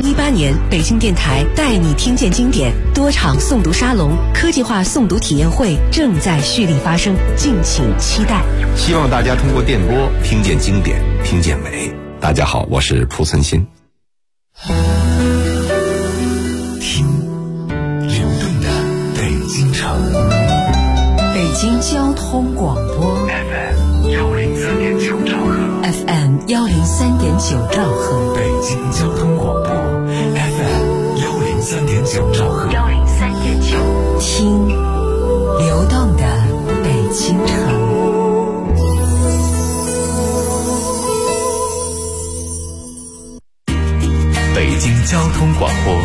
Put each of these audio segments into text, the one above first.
2018年，北京电台带你听见经典多场诵读沙龙、科技化诵读体验会正在蓄力发生，敬请期待。 希望大家通过电波听见经典，听见美。大家好，我是蒲存昕。 听流动的北京城， 北京交通广播 FM103.9兆赫 ，FM103.9兆赫， 北京交通广播 FM103.9兆赫 ，103.9，听流动的北京城。 北京交通广播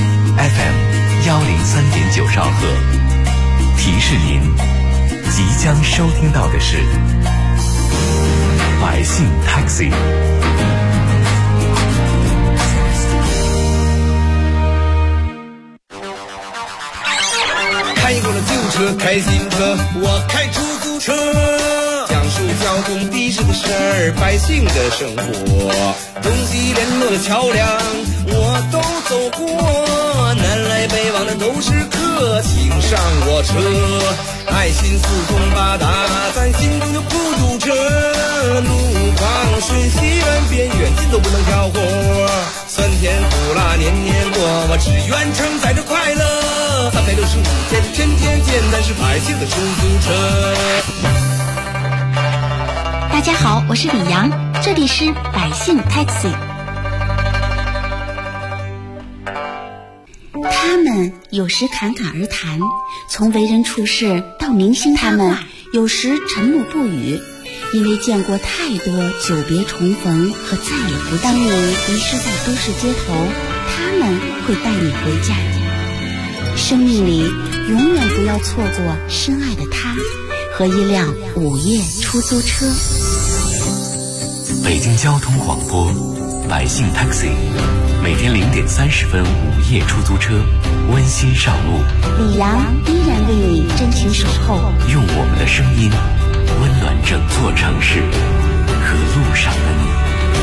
FM103.9兆赫，提示您即将收听到的是百姓 Taxi。 开过了旧车，开新车，我开出租车，讲述交通的士的事儿，百姓的生活，东西联络的桥梁我都走过，南来北往的都是客，请上我车，爱心四通八达，咱心中就不堵车，路况顺西远边远近都不能挑活，酸甜苦辣年年过，我只愿承载着快乐，365天天天见，咱是百姓的出租车。 大家好，我是李阳，这里是百姓 Taxi。 他们有时侃侃而谈，从为人处事到明星他们有时沉默不语，因为见过太多久别重逢和再也不见。当你迷失在都市街头，他们会带你回家。生命里永远不要错过深爱的他和一辆午夜出租车。 北京交通广播百姓 Taxi， 每天0点30分午夜出租车温馨上路， 李阳依然为你真情守候， 用我们的声音温暖整座城市和路上的你。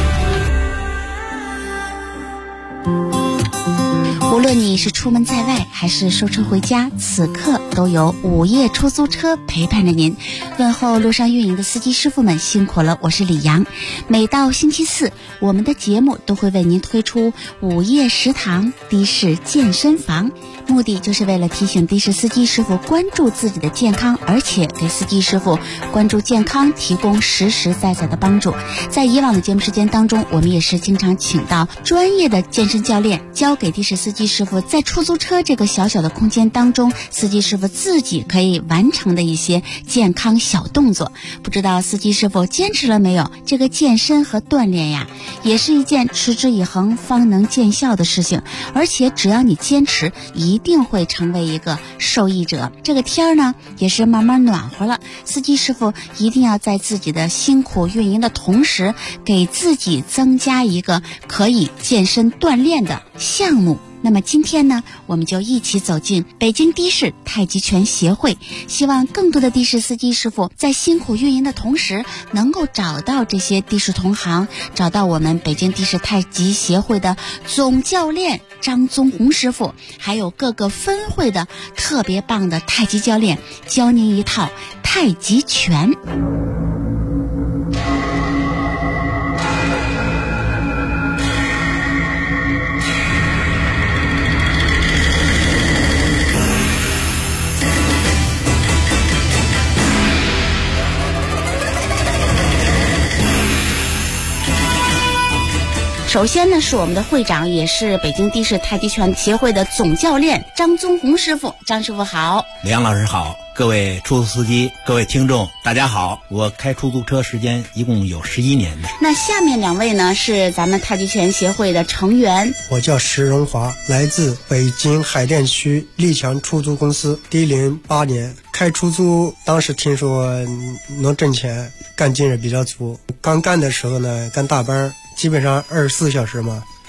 无论你是出门在外还是收车回家，此刻都有午夜出租车陪伴着您。问候路上运营的司机师傅们辛苦了，我是李阳。每到星期四，我们的节目都会为您推出午夜食堂的士健身房，目的就是为了提醒的士司机师傅关注自己的健康，而且给司机师傅关注健康提供实实在在的帮助。在以往的节目时间当中，我们也是经常请到专业的健身教练，教给的士司机师傅在出租车这个小小的空间当中，司机师傅自己可以完成的一些健康小动作。不知道司机师傅坚持了没有？这个健身和锻炼呀，也是一件持之以恒方能见效的事情，而且只要你坚持，一定会成为一个受益者。这个天呢，也是慢慢暖和了，司机师傅一定要在自己的辛苦运营的同时，给自己增加一个可以健身锻炼的项目。那么今天呢，我们就一起走进北京的士太极拳协会，希望更多的的士司机师傅在辛苦运营的同时，能够找到这些的士同行，找到我们北京的士太极协会的总教练张宗红师傅，还有各个分会的特别棒的太极教练，教您一套太极拳。首先呢，是我们的会长，也是北京的士太极拳协会的总教练张宗红师傅。张师傅好。 李阳老师好，各位出租司机，各位听众大家好。我开出租车时间一共有11年了。 那下面两位呢，是咱们太极拳协会的成员。 我叫石荣华，来自北京海淀区立强出租公司，低龄8年。开出租当时听说能挣钱，干劲也比较足。刚干的时候呢，干大班，基本上24小时嘛，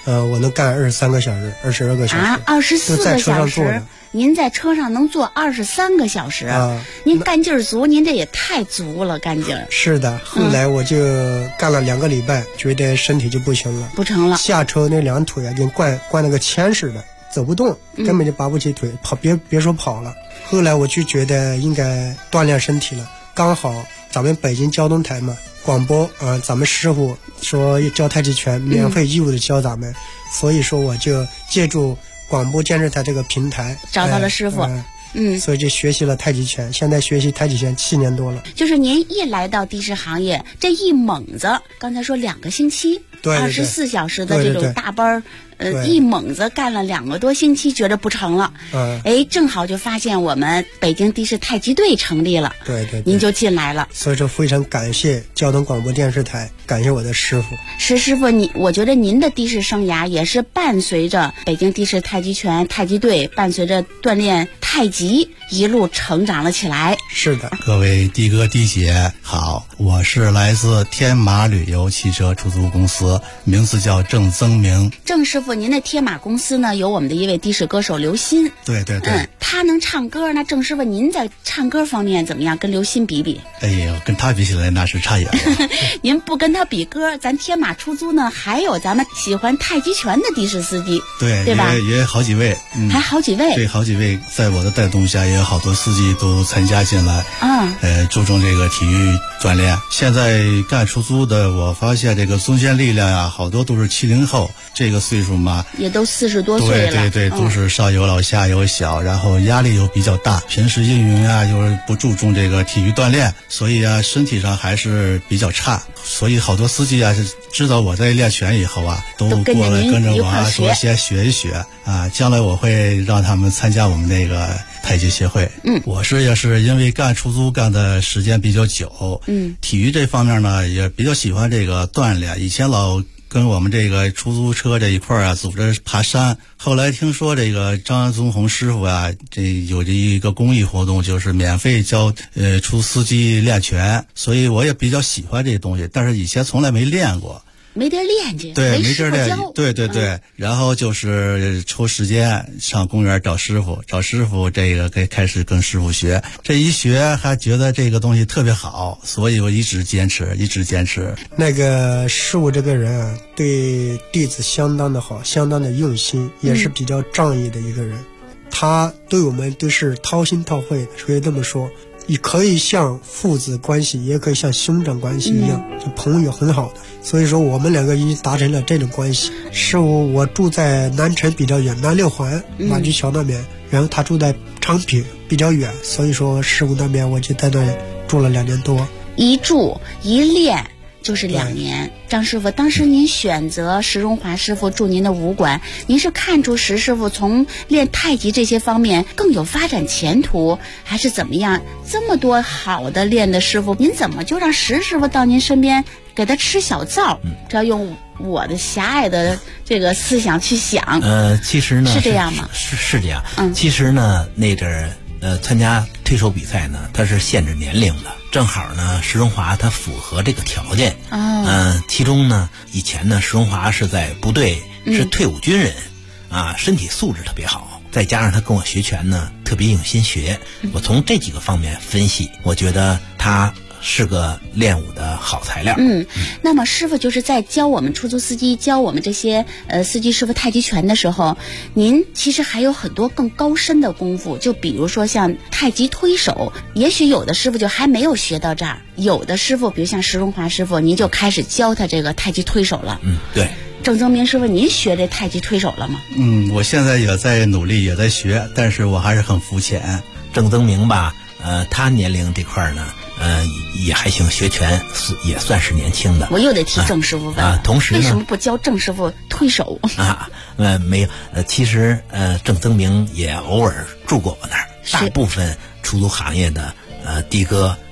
我能干23个小时，22个小时啊，24个小时。您在车上能坐23个小时啊？ 您干劲儿足，您这也太足了，干劲儿。 是的，后来我就干了2个礼拜，觉得身体就不行了， 不成了。 下车那2腿啊，跟灌那个铅似的，走不动，根本就拔不起腿，别说跑了。后来我就觉得应该锻炼身体了，刚好咱们北京交通台嘛，广播咱们师傅说教太极拳，免费义务的教咱们，所以说我就借助广播电视台这个平台找到了师傅， 所以就学习了太极拳，现在学习太极拳7年多了。 就是您一来到的士行业，这一猛子，刚才说2个星期， 对 24小时的这种大班一猛子干了2个多星期，觉得不成了，正好就发现我们北京的士太极队成立了， 对， 您就进来了。 所以说非常感谢交通广播电视台，感谢我的师傅。 石师傅，我觉得您的的士生涯也是伴随着北京的士太极拳太极队，伴随着锻炼太极一路成长了起来。 是的， 各位的哥的姐好，我是来自天马旅游汽车出租公司，名字叫郑增明。 郑师傅，您的天马公司呢有我们的一位的士歌手刘鑫。 对， 他能唱歌，那郑师傅您在唱歌方面怎么样？跟刘鑫比比？ 哎呦，跟他比起来那是差远了。 您不跟他比歌，咱天马出租呢还有咱们喜欢太极拳的的士司机，对吧？ 也好几位， 还好几位， 对，好几位，在我的带动下，也有好多司机都参加进来，注重这个体育锻炼。现在干出租的，我发现这个中坚力量呀，好多都是70后，这个岁数嘛， 也都40多岁了， 对，都是上有老下有小，然后压力又比较大，平时运营啊又是不注重这个体育锻炼，所以啊身体上还是比较差。所以好多司机啊是知道我在练拳以后啊，都过来跟着我啊，说先学一学啊，将来我会让他们参加我们那个太极协会。我也是因为干出租干的时间比较久，体育这方面呢也比较喜欢这个锻炼。以前老跟我们这个出租车这一块啊组织爬山，后来听说这个张宗红师傅啊，这有这一个公益活动，就是免费教出司机练拳，所以我也比较喜欢这东西，但是以前从来没练过。 没地儿练去， 对，没地儿练，对，然后就是抽时间上公园找师傅，这个开始跟师傅学，这一学还觉得这个东西特别好，所以我一直坚持。 那个师傅这个人啊，对弟子相当的好，相当的用心，也是比较仗义的一个人，他对我们都是掏心掏肺的，可以这么说。你可以像父子关系，也可以像兄长关系一样，就朋友很好的。所以说我们2个已经达成了这种关系。师傅我住在南城比较远，南6环马驹桥那边，然后他住在昌平比较远，所以说师傅那边我就在那住了2年多。 一住一练就是2年。张师傅，当时您选择石荣华师傅驻您的武馆，您是看出石师傅从练太极这些方面更有发展前途，还是怎么样？这么多好的练的师傅，您怎么就让石师傅到您身边给他吃小灶？这要用我的狭隘的这个思想去想， 其实呢是这样吗？ 是这样。其实呢，那阵儿参加推手比赛呢，它是限制年龄的。正好呢，石荣华他符合这个条件。其中呢，以前呢，石荣华是在部队，是退伍军人，身体素质特别好，再加上他跟我学拳呢，特别用心学。我从这几个方面分析，我觉得他是个练武的好材料。 那么师傅就是在教我们出租司机，教我们这些司机师傅太极拳的时候，您其实还有很多更高深的功夫，就比如说像太极推手，也许有的师傅就还没有学到这儿，有的师傅比如像石荣华师傅，您就开始教他这个太极推手了。 对。 郑增明师傅，您学这太极推手了吗？ 我现在也在努力，也在学，但是我还是很肤浅。 郑增明吧，他年龄这块呢，也还行，学拳也算是年轻的。 我又得提郑师傅问同时呢， 为什么不教郑师傅推手没有，其实郑增明也偶尔住过我那儿。大部分出租行业的的哥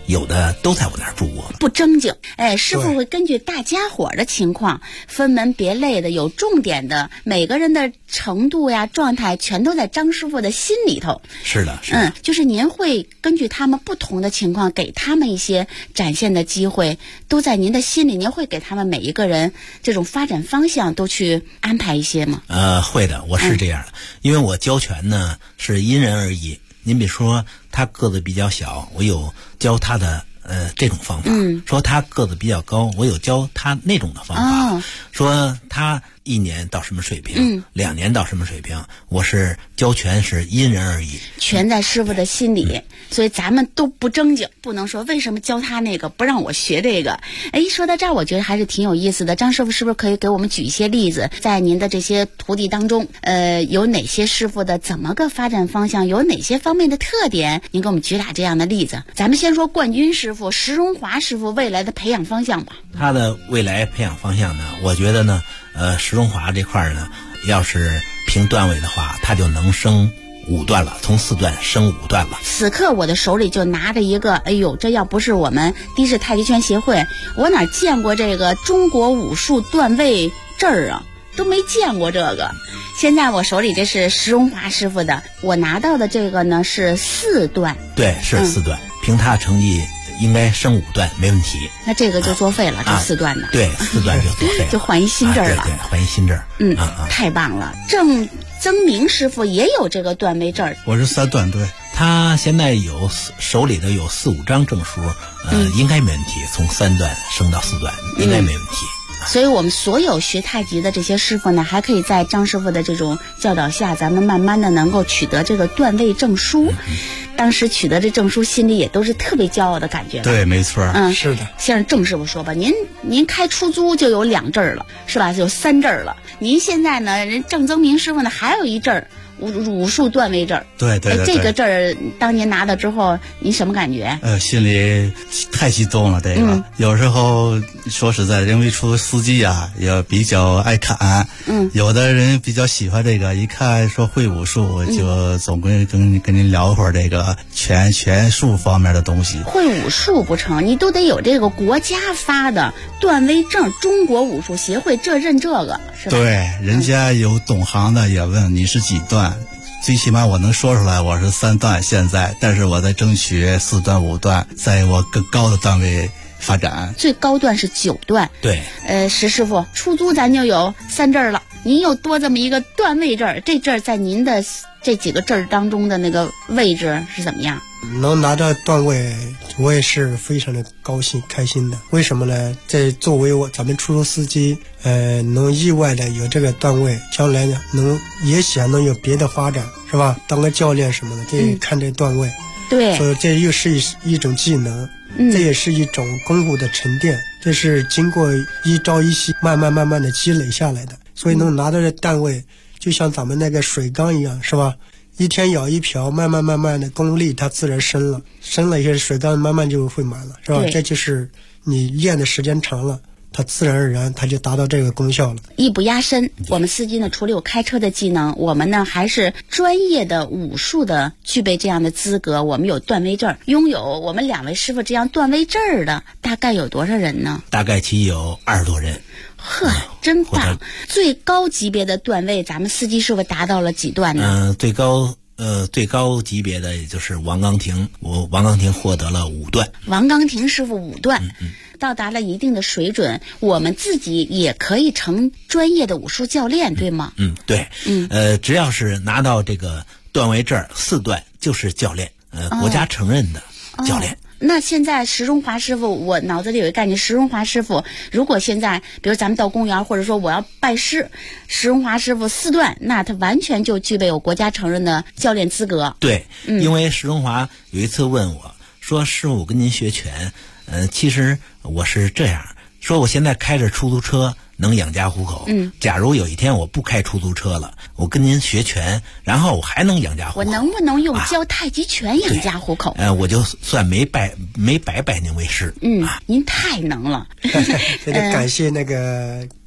有的都在我那儿住过， 不正经。哎，师傅会根据大家伙的情况分门别类的，有重点的，每个人的程度呀状态全都在张师傅的心里头。 是的，是的。 就是您会根据他们不同的情况给他们一些展现的机会，都在您的心里，您会给他们每一个人这种发展方向都去安排一些吗？ 会的，我是这样的。因为我教拳呢是因人而异，您比如说他个子比较小，我有教他的这种方法，说他个子比较高，我有教他那种的方法，说他1年到什么水平，2年到什么水平，我是教拳是因人而异， 全在师傅的心里。所以咱们都不正经，不能说为什么教他那个不让我学这个。哎，说到这儿我觉得还是挺有意思的。张师傅是不是可以给我们举一些例子，在您的这些徒弟当中有哪些师傅的怎么个发展方向，有哪些方面的特点，您给我们举俩这样的例子。咱们先说冠军师傅石荣华师傅未来的培养方向吧。 他的未来培养方向呢，我觉得呢石荣华这块呢，要是评段位的话，他就能升5段了，从4段升5段了。 此刻我的手里就拿着一个，哎呦，这要不是我们的士太极拳协会，我哪见过这个中国武术段位证儿啊，都没见过这个。现在我手里这是石荣华师傅的，我拿到的这个呢是4段。 对，是4段，凭他成绩应该升5段没问题。 那这个就作废了，这4段的。 对，4段就作废了， 就换一新证了。 对，换一新证。 太棒了。郑增明师傅也有这个段位证。 我是3段，对。 他现在手里的有4、5张证书，应该没问题，从3段升到4段应该没问题。 所以我们所有学太极的这些师傅呢，还可以在张师傅的这种教导下，咱们慢慢的能够取得这个段位证书。当时取得这证书，心里也都是特别骄傲的感觉。 对，没错。 是的。 先让郑师傅说吧，您开出租就有2证了，是吧？有3证了。您现在呢，人郑增明师傅呢还有1证。武术段位证。 对， 这个证儿当您拿到之后，您什么感觉？ 心里太激动了。这个有时候说实在，因为出司机啊也比较爱看，有的人比较喜欢这个，一看说会武术，就总归跟您聊会儿这个拳术方面的东西。 会武术不成，你都得有这个国家发的段位证，中国武术协会这认这个，是吧？ 对，人家有懂行的也问你是几段。最起码我能说出来我是3段现在，但是我在争取4段5段，在我更高的段位发展。 最高段是9段。 对。 石师傅，出租咱就有3证了，您又多这么一个段位证，这证在您的这几个证当中的那个位置是怎么样？ 能拿到段位，我也是非常的高兴开心的。为什么呢？作为咱们出租司机，能意外的有这个段位，将来呢也许还能有别的发展，是吧？当个教练什么的，这看这段位。 对。 所以这又是一种技能，这也是一种功夫的沉淀，这是经过一朝一夕慢慢的积累下来的。所以能拿到这段位，就像咱们那个水缸一样，是吧？一天舀一瓢，慢慢的功力它自然深了一些，水缸慢慢就会满了，是吧？这就是你练的时间长了，它自然而然它就达到这个功效了。 艺不压身，我们司机呢除了有开车的技能，我们呢还是专业的武术的具备这样的资格，我们有段位证。拥有我们2位师傅这样段位证的大概有多少人呢？ 大概其有20多人。 呵，真棒！最高级别的段位，咱们司机师傅达到了几段呢？ 最高级别的也就是王刚亭，王刚亭获得了5段。 王刚亭师傅5段，到达了一定的水准，我们自己也可以成专业的武术教练，对吗？ 对。只要是拿到这个段位证4段，就是教练，国家承认的教练。 那现在石荣华师傅，我脑子里有一个概念，石荣华师傅如果现在比如咱们到公园，或者说我要拜师，石荣华师傅4段，那他完全就具备有国家承认的教练资格。 对。因为石荣华有一次问我说，师傅，我跟您学拳，其实我是这样说，我现在开着出租车能养家糊口，假如有一天我不开出租车了，我跟您学拳，然后我还能养家糊口， 我能不能用教太极拳养家糊口？ 我就算没白拜您为师。 您太能了。 这得感谢那个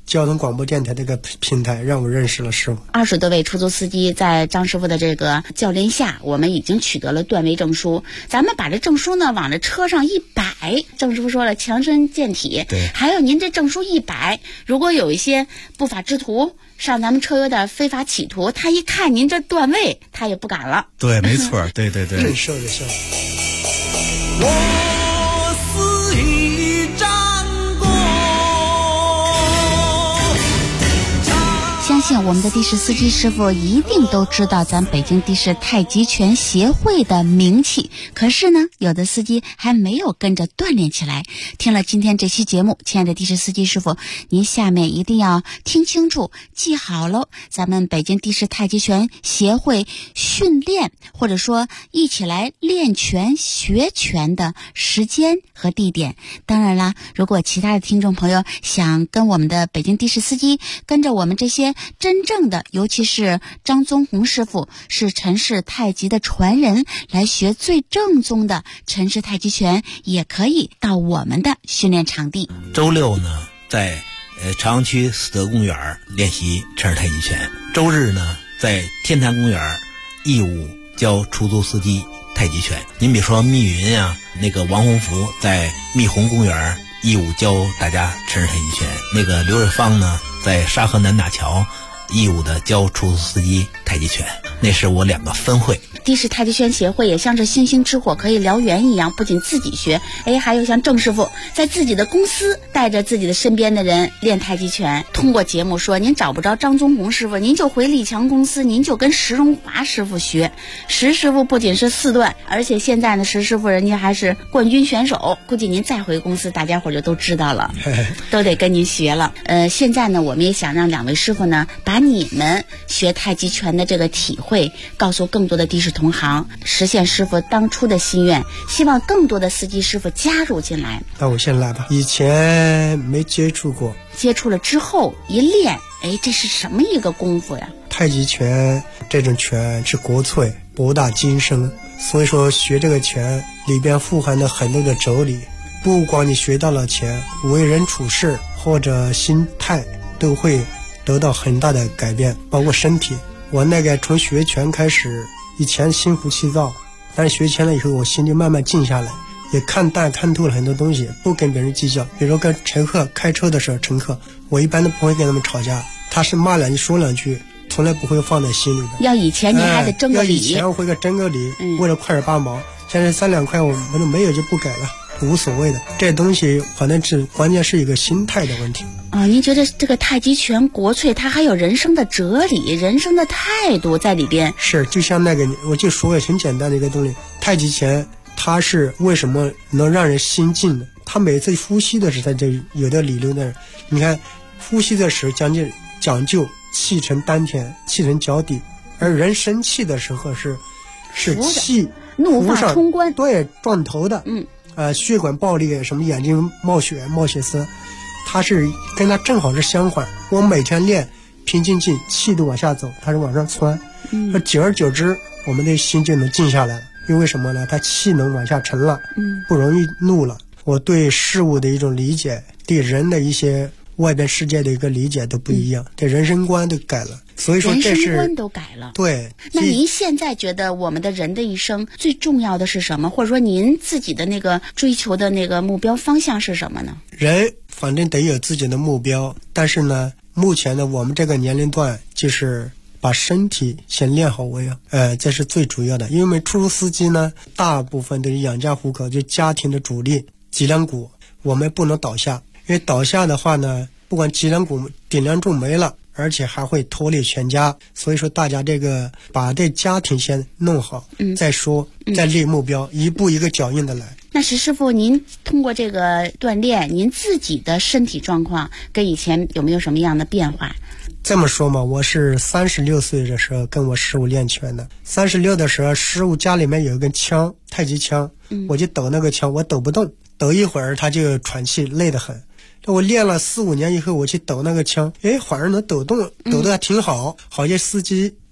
交通广播电台这个平台，让我认识了师傅。 20多位出租司机在张师傅的这个教练下，我们已经取得了段位证书。咱们把这证书呢往这车上一摆，郑师傅说了，强身健体。 对， 还有您这证书一摆，如果有一些不法之徒上咱们车有点非法企图，他一看您这段位，他也不敢了。 对，没错，对对对， 震慑的效果。 我是一战功。 相信我们的的士司机师傅一定都知道咱北京的士太极拳协会的名气，可是呢，有的司机还没有跟着锻炼起来。听了今天这期节目，亲爱的的士司机师傅，您下面一定要听清楚，记好喽。咱们北京的士太极拳协会训练，或者说一起来练拳学拳的时间和地点。当然啦，如果其他的听众朋友想跟我们的北京的士司机跟着我们这些真正的，尤其是张宗红师傅是陈氏太极的传人，来学最正宗的陈氏太极拳，也可以到我们的训练场地。 周六呢，在朝阳区思德公园练习陈氏太极拳；周日呢，在天坛公园义务教出租司机太极拳。您比如说密云啊，那个王洪福在密虹公园义务教大家陈氏太极拳；那个刘瑞芳呢，在沙河南大桥义务的教出租司机太极拳。那是我2个分会。 的士太极拳协会也像是星星之火可以燎原一样，不仅自己学，还有像郑师傅在自己的公司带着自己的身边的人练太极拳。通过节目说，您找不着张宗红师傅，您就回李强公司，您就跟石荣华师傅学。石师傅不仅是4段，而且现在呢，石师傅人家还是冠军选手，估计您再回公司，大家伙就都知道了，都得跟您学了。现在呢，我们也想让2位师傅呢，把你们学太极拳的这个体会告诉更多的的士同行，实现师傅当初的心愿，希望更多的司机师傅加入进来。 那我先来吧，以前没接触过， 接触了之后一练，这是什么一个功夫呀？ 太极拳这种拳是国粹，博大精深，所以说学这个拳里边富含了很多的哲理，不光你学到了拳，为人处事或者心态都会得到很大的改变，包括身体。我那个从学拳开始，以前心浮气躁，但是学拳了以后，我心就慢慢静下来，也看透了很多东西，不跟别人计较。比如说跟乘客开车的时候，乘客我一般都不会跟他们吵架，他是骂2句说2句，从来不会放在心里的。 要以前你还得争个理， 要以前我会个争个理，为了块8毛，现在3-2块我们没有就不改了，无所谓的。这东西反正是关键是一个心态的问题。 您觉得这个太极拳国粹，它还有人生的哲理、人生的态度在里边？是， 就像那个，我就说也很简单的一个东西，太极拳它是为什么能让人心静呢？它每次呼吸的时候，它就有的理论的，你看呼吸的时候讲究气沉丹田，气沉脚底，而人生气的时候是气怒发冲冠， 对，撞头的，血管爆裂，什么眼睛冒血丝，它是跟它正好是相反。我每天练平静静，气都往下走，它是往上窜，久而久之我们的心就能静下来了。因为什么呢？它气能往下沉了，不容易怒了。我对事物的一种理解，对人的一些外边世界的一个理解都不一样，这人生观都改了。所以说这是人生观都改了。 对。 那您现在觉得我们的人的一生最重要的是什么？或者说您自己的那个追求的那个目标方向是什么呢？ 人反正得有自己的目标，但是呢，目前呢，我们这个年龄段就是把身体先练好为这是最主要的。因为我们出租司机呢，大部分都是养家糊口，就家庭的主力脊梁骨，我们不能倒下，因为倒下的话呢，不管脊梁骨顶梁柱没了，而且还会拖累全家。所以说大家这个把这家庭先弄好，再说再立目标，一步一个脚印的来。 那石师傅，您通过这个锻炼，您自己的身体状况跟以前有没有什么样的变化？ 这么说嘛，我是36岁的时候跟我师傅练拳的。36的时候，师傅家里面有一根枪，太极枪，我就抖那个枪，我抖不动，抖一会儿他就喘气，累得很。我练了4-5年以后，我去抖那个枪，反而能抖动，抖得还挺好。好些司机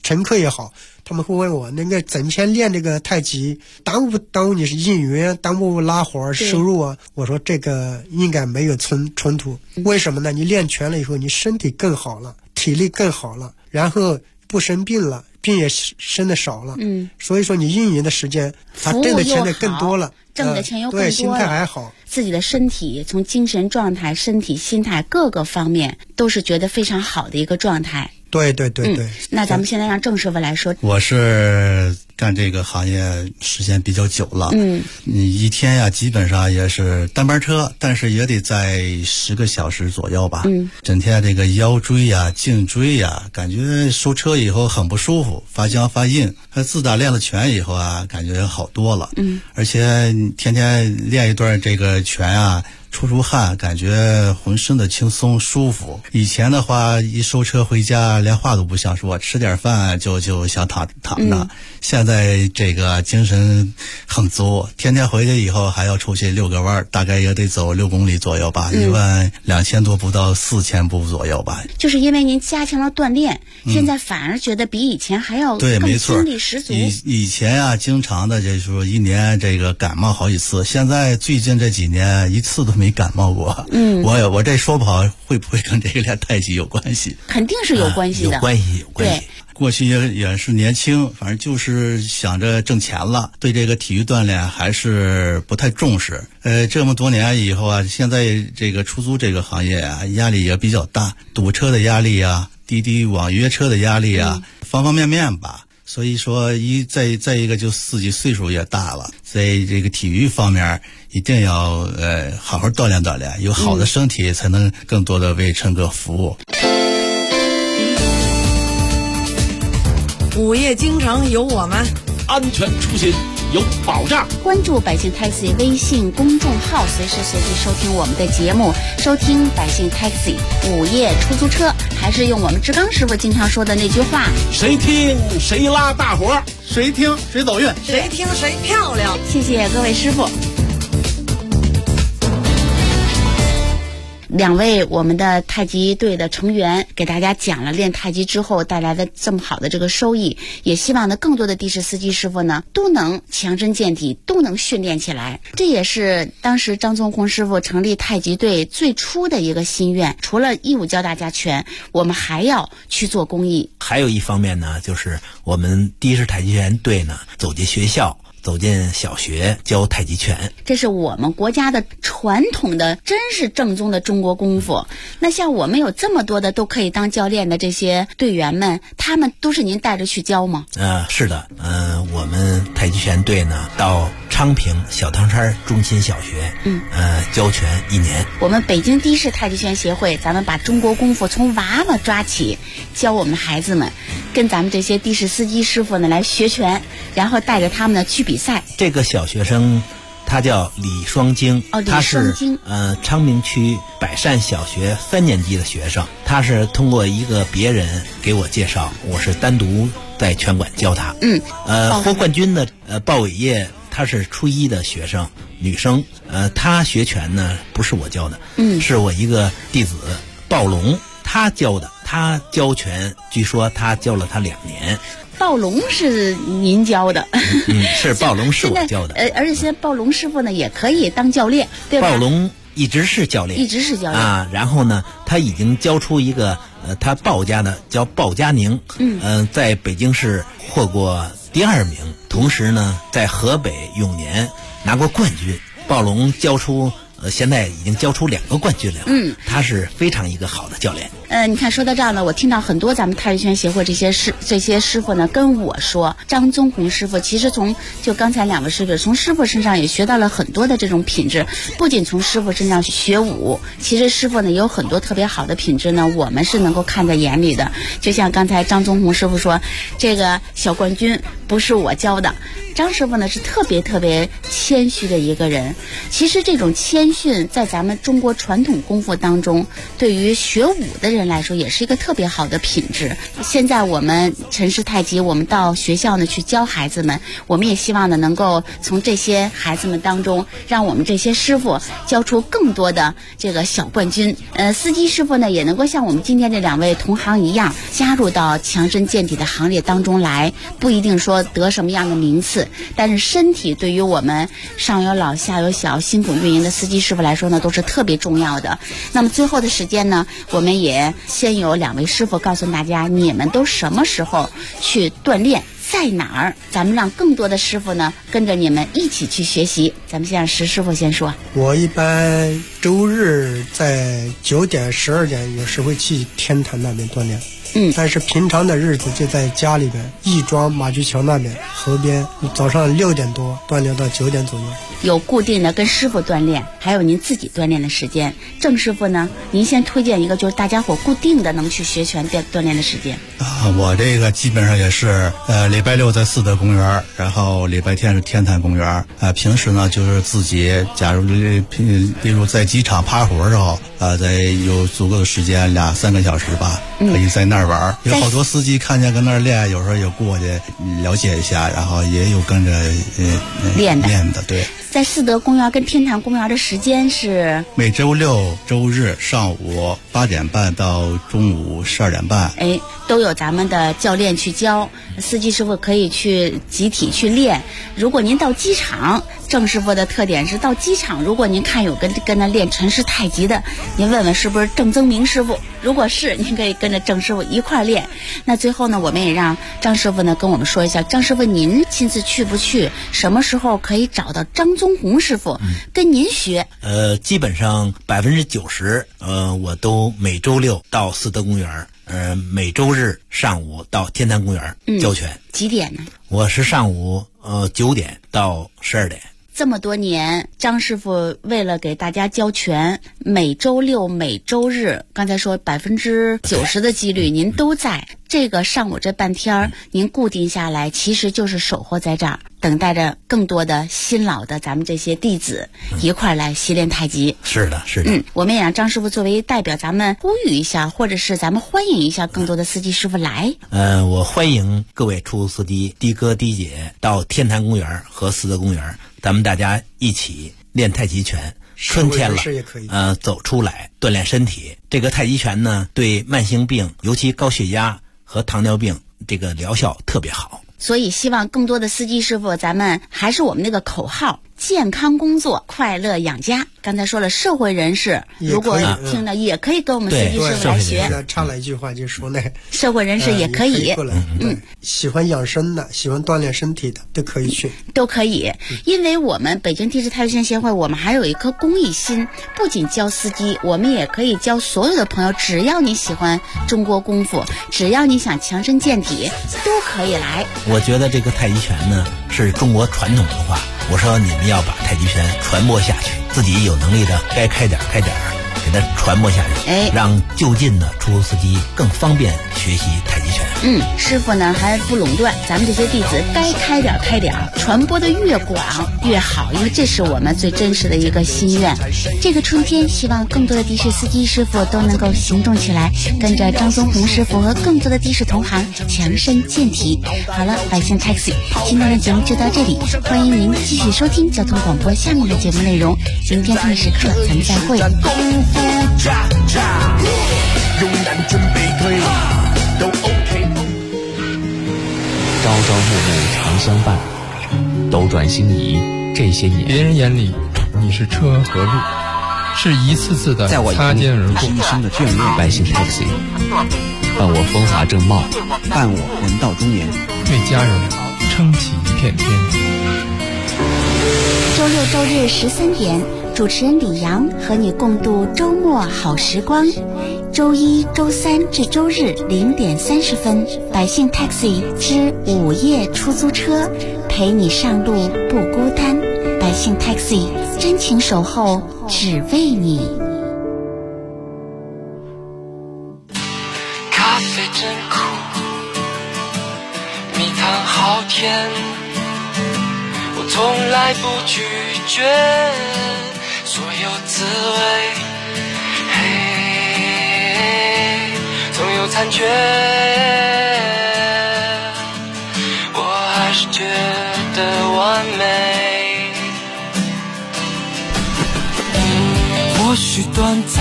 乘客也好，他们会问我那个整天练这个太极，耽误你是应援，耽误拉活收入啊？我说这个应该没有冲突，为什么呢？你练全了以后，你身体更好了，体力更好了，然后不生病了，病也生的少了，所以说你运营的时间，他挣的钱的更多了， 挣的钱又更多了， 对，心态还好， 自己的身体从精神状态、身体、心态各个方面都是觉得非常好的一个状态。 对， 那咱们现在让郑师傅来说。 我是干这个行业时间比较久了，你一天呀基本上也是单班车，但是也得在10个小时左右吧，整天这个腰椎呀、颈椎呀，感觉收车以后很不舒服，发僵发硬。自打练了拳以后啊，感觉好多了，而且天天练一段这个拳啊，出汗，感觉浑身的轻松舒服。以前的话，一收车回家连话都不想说，吃点饭就想躺着。现在这个精神很足，天天回去以后还要出去遛个弯，大概也得走6公里左右吧，12000多步到4000步左右吧。 就是因为您加强了锻炼，现在反而觉得比以前还要更精力十足。 以前啊，经常的就是说一年这个感冒好几次，现在最近这几年一次都没感冒过。我这说不好会不会跟这个练太极有关系？ 肯定是有关系的， 有关系。 过去也是年轻，反正就是想着挣钱了，对这个体育锻炼还是不太重视。这么多年以后啊，现在这个出租这个行业啊，压力也比较大，堵车的压力啊，滴滴网约车的压力啊，方方面面吧。所以说再一个就自己岁数也大了，在这个体育方面一定要好好锻炼锻炼，有好的身体才能更多的为乘客服务。 午夜京城有我们， 安全出行有保障。 关注百姓 Taxi 微信公众号，随时随地收听我们的节目，收听百姓 Taxi 午夜出租车。还是用我们志刚师傅经常说的那句话： 谁听谁拉大活， 谁听谁走运， 谁听谁漂亮。 谢谢各位师傅。2位我们的太极队的成员给大家讲了练太极之后带来的这么好的这个收益，也希望呢更多的的士司机师傅呢都能强身健体，都能训练起来。这也是当时张宗宏师傅成立太极队最初的一个心愿，除了义务教大家拳，我们还要去做公益。 还有一方面呢，就是我们的士太极拳队呢走进学校，走进小学教太极拳， 这是我们国家的传统的，真是正宗的中国功夫。那像我们有这么多的都可以当教练的这些队员们，他们都是您带着去教吗？ 是的，我们太极拳队呢到昌平小汤山中心小学，教拳1年。 我们北京的士太极拳协会，咱们把中国功夫从娃娃抓起，教我们的孩子们，跟咱们这些的士司机师傅呢来学拳，然后带着他们呢去比赛。 这个小学生他叫李双京，他是昌平区百善小学3年级的学生。他是通过一个别人给我介绍，我是单独在拳馆教他。获冠军的鲍伟业，他是初1的学生，女生。他学拳呢不是我教的，是我一个弟子鲍龙他教的。他教拳，据说他教了他2年。 鲍龙是您教的？ 是鲍龙是我教的。 而且现在鲍龙师傅呢也可以当教练，对吧？ 鲍龙一直是教练啊。然后呢，他已经教出一个他鲍家的叫鲍家宁，在北京市获过第2名，同时呢在河北永年拿过冠军。鲍龙教出现在已经教出2个冠军来了。他是非常一个好的教练。 你看说到这儿呢，我听到很多咱们太极拳协会这些师傅呢跟我说，张宗宏师傅其实就刚才2位师傅从师傅身上也学到了很多的这种品质，不仅从师傅身上学武，其实师傅呢也有很多特别好的品质呢，我们是能够看在眼里的。就像刚才张宗宏师傅说，这个小冠军不是我教的。张师傅呢是特别特别谦虚的一个人，其实这种谦军训在咱们中国传统功夫当中，对于学武的人来说也是一个特别好的品质。现在我们陈氏太极，我们到学校呢去教孩子们，我们也希望呢能够从这些孩子们当中，让我们这些师傅教出更多的这个小冠军。司机师傅呢也能够像我们今天这2位同行一样，加入到强身健体的行列当中来，不一定说得什么样的名次，但是身体对于我们上有老下有小辛苦运营的司机师傅来说呢，都是特别重要的。那么最后的时间呢，我们也先有2位师傅告诉大家，你们都什么时候去锻炼，在哪儿，咱们让更多的师傅呢跟着你们一起去学习。咱们先让石师傅先说。 我一般周日在9点、12点有时会去天坛那边锻炼。但是平常的日子就在家里边，亦庄马驹桥那边河边，早上6点多锻炼到9点左右。 有固定的跟师傅锻炼，还有您自己锻炼的时间。郑师傅呢，您先推荐一个就是大家伙固定的能去学拳锻炼的时间。 我这个基本上也是礼拜6在四德公园，然后礼拜天是天坛公园。平时呢就是自己，假如例如在机场趴活的时候，再有足够的时间2-3个小时吧，可以在那儿玩。有好多司机看见跟那儿练，有时候也过去了解一下，然后也有跟着练的。对， 在四德公园跟天坛公园的时间是每周6、周日上午8点半到中午12点半。 都有咱们的教练去教，司机师傅可以去集体去练。如果您到机场，郑师傅的特点是到机场，如果您看有跟他练陈氏太极的，您问问是不是郑增明师傅，如果是，您可以跟着郑师傅一块练。那最后呢，我们也让张师傅呢跟我们说一下，张师傅您亲自去不去，什么时候可以找到张宗红师傅跟您学？ 基本上90%我都每周6到四德公园，每周日上午到天坛公园教拳。 几点呢？ 我是上午9点到12点。 这么多年，张师傅为了给大家教拳，每周6、每周日，刚才说90%的几率您都在。这个上午这半天您固定下来，其实就是守候在这儿，等待着更多的新老的咱们这些弟子一块来习练太极。 是的。 我们也让张师傅作为代表，咱们呼吁一下，或者是咱们欢迎一下更多的司机师傅来。 我欢迎各位出租司机的哥的姐到天坛公园和四德公园，咱们大家一起练太极拳。春天了，走出来锻炼身体。这个太极拳呢，对慢性病，尤其高血压和糖尿病，这个疗效特别好。 所以希望更多的司机师傅，咱们还是我们那个口号，健康工作，快乐养家。刚才说了，社会人士如果听了也可以跟我们司机师傅来学。 插了一句话就说那社会人士也可以， 喜欢养生的，喜欢锻炼身体的都可以去， 都可以。因为我们北京地质太极拳协会，我们还有一颗公益心，不仅教司机，我们也可以教所有的朋友，只要你喜欢中国功夫，只要你想强身健体，都可以来。 我觉得这个太极拳呢是中国传统文化，我说你们要把太极拳传播下去，自己有能力的该开点给它传播下去，让就近的出租司机更方便学习太极拳。 师傅呢还不垄断，咱们这些弟子该开点，传播的越广越好，因为这是我们最真实的一个心愿。这个春天，希望更多的的士司机师傅都能够行动起来，跟着张宗红师傅和更多的的士同行强身健体。好了，百姓 Taxi 今天的节目就到这里，欢迎您继续收听交通广播下面的节目内容。明天同一时刻咱们再会。 勇敢准备退都 OK。 朝朝暮暮常相伴，斗转星移这些年， 别人眼里你是车和路，是一次次的擦肩而过。 一生的眷恋。 百姓 Taxi 伴我风华正茂， 伴我人到中年， 为家人撑起一片天。 周六周日13点，主持人李阳和你共度周末好时光。周一、周三至周日0点30分，百姓 Taxi 之午夜出租车，陪你上路不孤单。百姓 Taxi 真情守候，只为你。 咖啡真苦，蜜糖好甜，我从来不拒绝，所以有滋味，总有残缺，我还是觉得完美。或许短暂，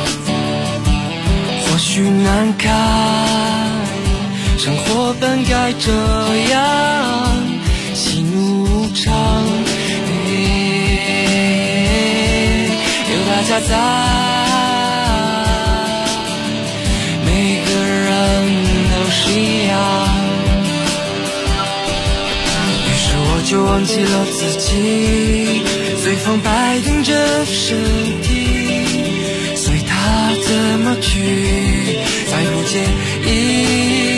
或许难堪，生活本该这样，喜怒无常，有大家在，每个人都是一样。于是我就忘记了自己，随风摆动着身体，随他怎么去，再不介意。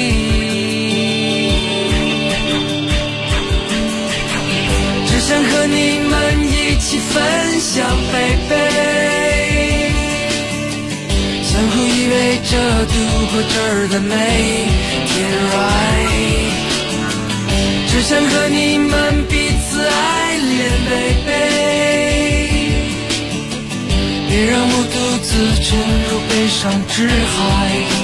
只想和你们一起分享baby，相互依偎着度过这儿的每天 right， 只想和你们彼此爱恋 baby， 别让我独自沉入悲伤之海。